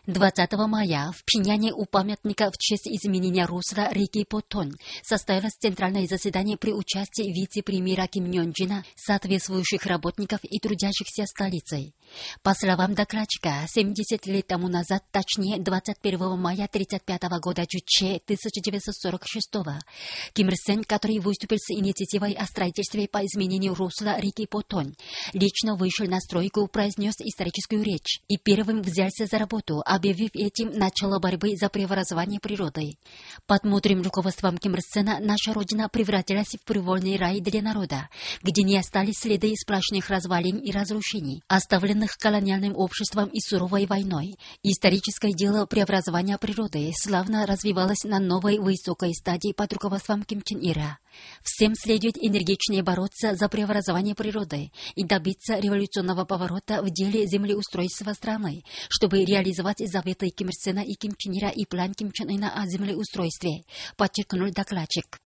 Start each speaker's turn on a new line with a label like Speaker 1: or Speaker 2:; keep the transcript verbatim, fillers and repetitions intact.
Speaker 1: двадцатого мая в Пхеньяне у памятника в честь изменения русла реки Потон состоялось центральное заседание при участии вице-премьера Ким Нёнджина, соответствующих работников и трудящихся столицы. По словам докладчика, семьдесят лет тому назад, точнее двадцать первого мая тридцать пятого года Чуче тысяча девятьсот сорок шестого, Ким Ир Сен, который выступил с инициативой о строительстве по изменению русла реки Потон, лично вышел на стройку, произнес историческую речь и первым взялся за работу, объявив этим начало борьбы за преобразование природы. Под мудрым руководством Ким Ир Сена наша Родина превратилась в привольный рай для народа, где не остались следы сплошных развалин и разрушений, оставленных колониальным обществом и суровой войной. Историческое дело преобразования природы славно развивалось на новой высокой стадии под руководством Ким Чен Ира. Всем следует энергичнее бороться за преобразование природы и добиться революционного поворота в деле землеустройства страны, чтобы реализовать заветы Ким Ир Сена и Ким Чен Ира и план Ким Чен Ына о землеустройстве, подчеркнул докладчик.